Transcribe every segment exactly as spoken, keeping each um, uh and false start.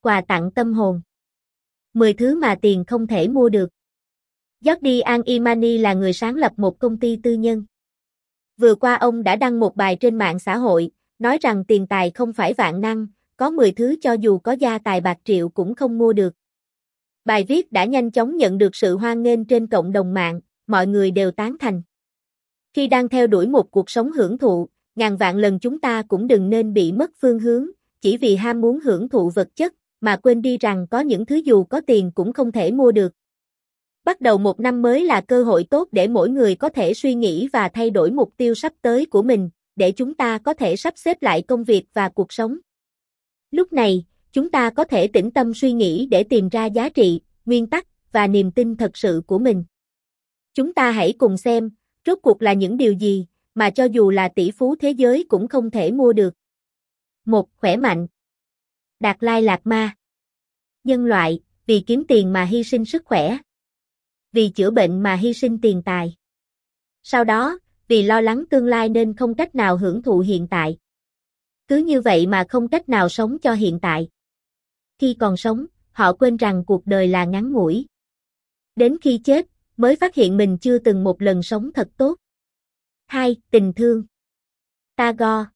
Quà tặng tâm hồn. mười thứ mà tiền không thể mua được. Jordi Al-Imani là người sáng lập một công ty tư nhân. Vừa qua ông đã đăng một bài trên mạng xã hội, nói rằng tiền tài không phải vạn năng, có mười thứ cho dù có gia tài bạc triệu cũng không mua được. Bài viết đã nhanh chóng nhận được sự hoan nghênh trên cộng đồng mạng, mọi người đều tán thành. Khi đang theo đuổi một cuộc sống hưởng thụ, ngàn vạn lần chúng ta cũng đừng nên bị mất phương hướng, chỉ vì ham muốn hưởng thụ vật chất, mà quên đi rằng có những thứ dù có tiền cũng không thể mua được. Bắt đầu một năm mới là cơ hội tốt để mỗi người có thể suy nghĩ và thay đổi mục tiêu sắp tới của mình, để chúng ta có thể sắp xếp lại công việc và cuộc sống. Lúc này, chúng ta có thể tĩnh tâm suy nghĩ để tìm ra giá trị, nguyên tắc và niềm tin thật sự của mình. Chúng ta hãy cùng xem, rốt cuộc là những điều gì mà cho dù là tỷ phú thế giới cũng không thể mua được. một. Khỏe mạnh. Đạt Lai Lạt Ma. Nhân loại, vì kiếm tiền mà hy sinh sức khỏe. Vì chữa bệnh mà hy sinh tiền tài. Sau đó, vì lo lắng tương lai nên không cách nào hưởng thụ hiện tại. Cứ như vậy mà không cách nào sống cho hiện tại. Khi còn sống, họ quên rằng cuộc đời là ngắn ngủi. Đến khi chết, mới phát hiện mình chưa từng một lần sống thật tốt. hai. Tình thương. Tagore.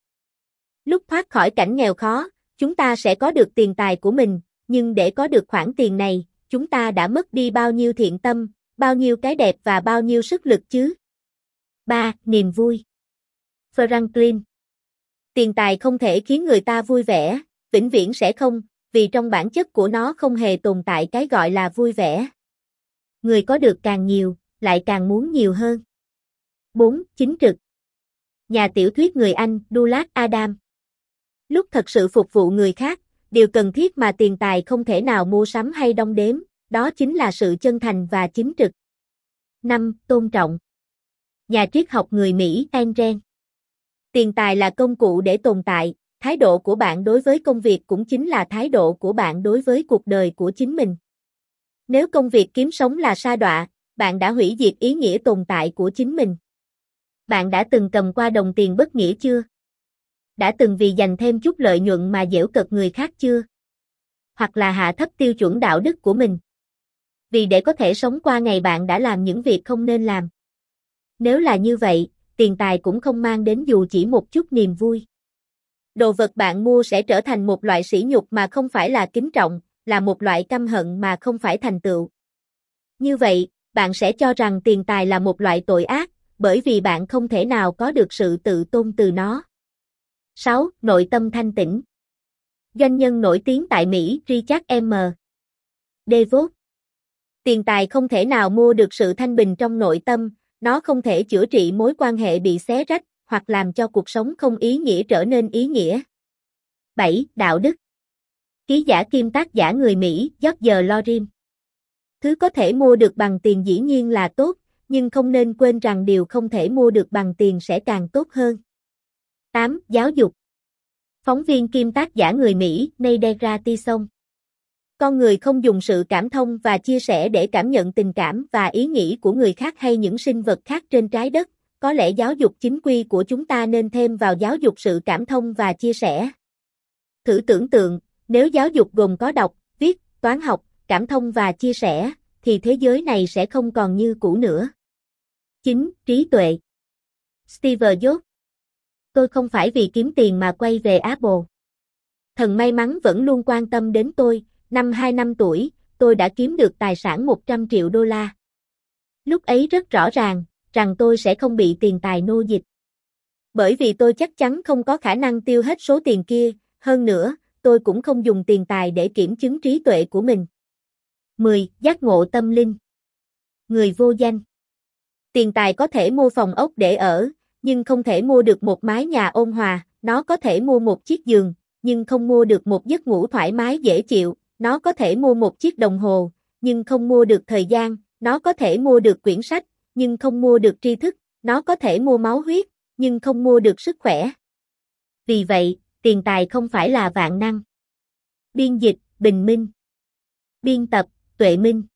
Lúc thoát khỏi cảnh nghèo khó, chúng ta sẽ có được tiền tài của mình, nhưng để có được khoản tiền này, chúng ta đã mất đi bao nhiêu thiện tâm, bao nhiêu cái đẹp và bao nhiêu sức lực chứ? ba. Niềm vui. Franklin. Tiền tài không thể khiến người ta vui vẻ, vĩnh viễn sẽ không, vì trong bản chất của nó không hề tồn tại cái gọi là vui vẻ. Người có được càng nhiều, lại càng muốn nhiều hơn. bốn. Chính trực. Nhà tiểu thuyết người Anh, Douglas Adam. Lúc thật sự phục vụ người khác, điều cần thiết mà tiền tài không thể nào mua sắm hay đong đếm, đó chính là sự chân thành và chính trực. năm. Tôn trọng. Nhà triết học người Mỹ, Ayn Rand. Tiền tài là công cụ để tồn tại, thái độ của bạn đối với công việc cũng chính là thái độ của bạn đối với cuộc đời của chính mình. Nếu công việc kiếm sống là sa đọa, bạn đã hủy diệt ý nghĩa tồn tại của chính mình. Bạn đã từng cầm qua đồng tiền bất nghĩa chưa? Đã từng vì giành thêm chút lợi nhuận mà giễu cợt người khác chưa? Hoặc là hạ thấp tiêu chuẩn đạo đức của mình? Vì để có thể sống qua ngày bạn đã làm những việc không nên làm. Nếu là như vậy, tiền tài cũng không mang đến dù chỉ một chút niềm vui. Đồ vật bạn mua sẽ trở thành một loại sỉ nhục mà không phải là kính trọng, là một loại căm hận mà không phải thành tựu. Như vậy, bạn sẽ cho rằng tiền tài là một loại tội ác, bởi vì bạn không thể nào có được sự tự tôn từ nó. sáu. Nội tâm thanh tĩnh. Doanh nhân nổi tiếng tại Mỹ, Richard M. DeVos. Tiền tài không thể nào mua được sự thanh bình trong nội tâm, nó không thể chữa trị mối quan hệ bị xé rách, hoặc làm cho cuộc sống không ý nghĩa trở nên ý nghĩa. bảy. Đạo đức. Ký giả kiêm tác giả người Mỹ, George Loring. Thứ có thể mua được bằng tiền dĩ nhiên là tốt, nhưng không nên quên rằng điều không thể mua được bằng tiền sẽ càng tốt hơn. tám. Giáo dục. Phóng viên kiêm tác giả người Mỹ, Neidera Tison. Con người không dùng sự cảm thông và chia sẻ để cảm nhận tình cảm và ý nghĩ của người khác hay những sinh vật khác trên trái đất. Có lẽ giáo dục chính quy của chúng ta nên thêm vào giáo dục sự cảm thông và chia sẻ. Thử tưởng tượng, nếu giáo dục gồm có đọc, viết, toán học, cảm thông và chia sẻ, thì thế giới này sẽ không còn như cũ nữa. chín. Trí tuệ. Steve Jobs. Tôi không phải vì kiếm tiền mà quay về Apple. Thần may mắn vẫn luôn quan tâm đến tôi. Năm hai năm tuổi, tôi đã kiếm được tài sản một trăm triệu đô la. Lúc ấy rất rõ ràng, rằng tôi sẽ không bị tiền tài nô dịch. Bởi vì tôi chắc chắn không có khả năng tiêu hết số tiền kia, hơn nữa, tôi cũng không dùng tiền tài để kiểm chứng trí tuệ của mình. mười. Giác ngộ tâm linh. Người vô danh. Tiền tài có thể mua phòng ốc để ở, nhưng không thể mua được một mái nhà ôn hòa, nó có thể mua một chiếc giường, nhưng không mua được một giấc ngủ thoải mái dễ chịu, nó có thể mua một chiếc đồng hồ, nhưng không mua được thời gian, nó có thể mua được quyển sách, nhưng không mua được tri thức, nó có thể mua máu huyết, nhưng không mua được sức khỏe. Vì vậy, tiền tài không phải là vạn năng. Biên dịch, Bình Minh. Biên tập, Tuệ Minh.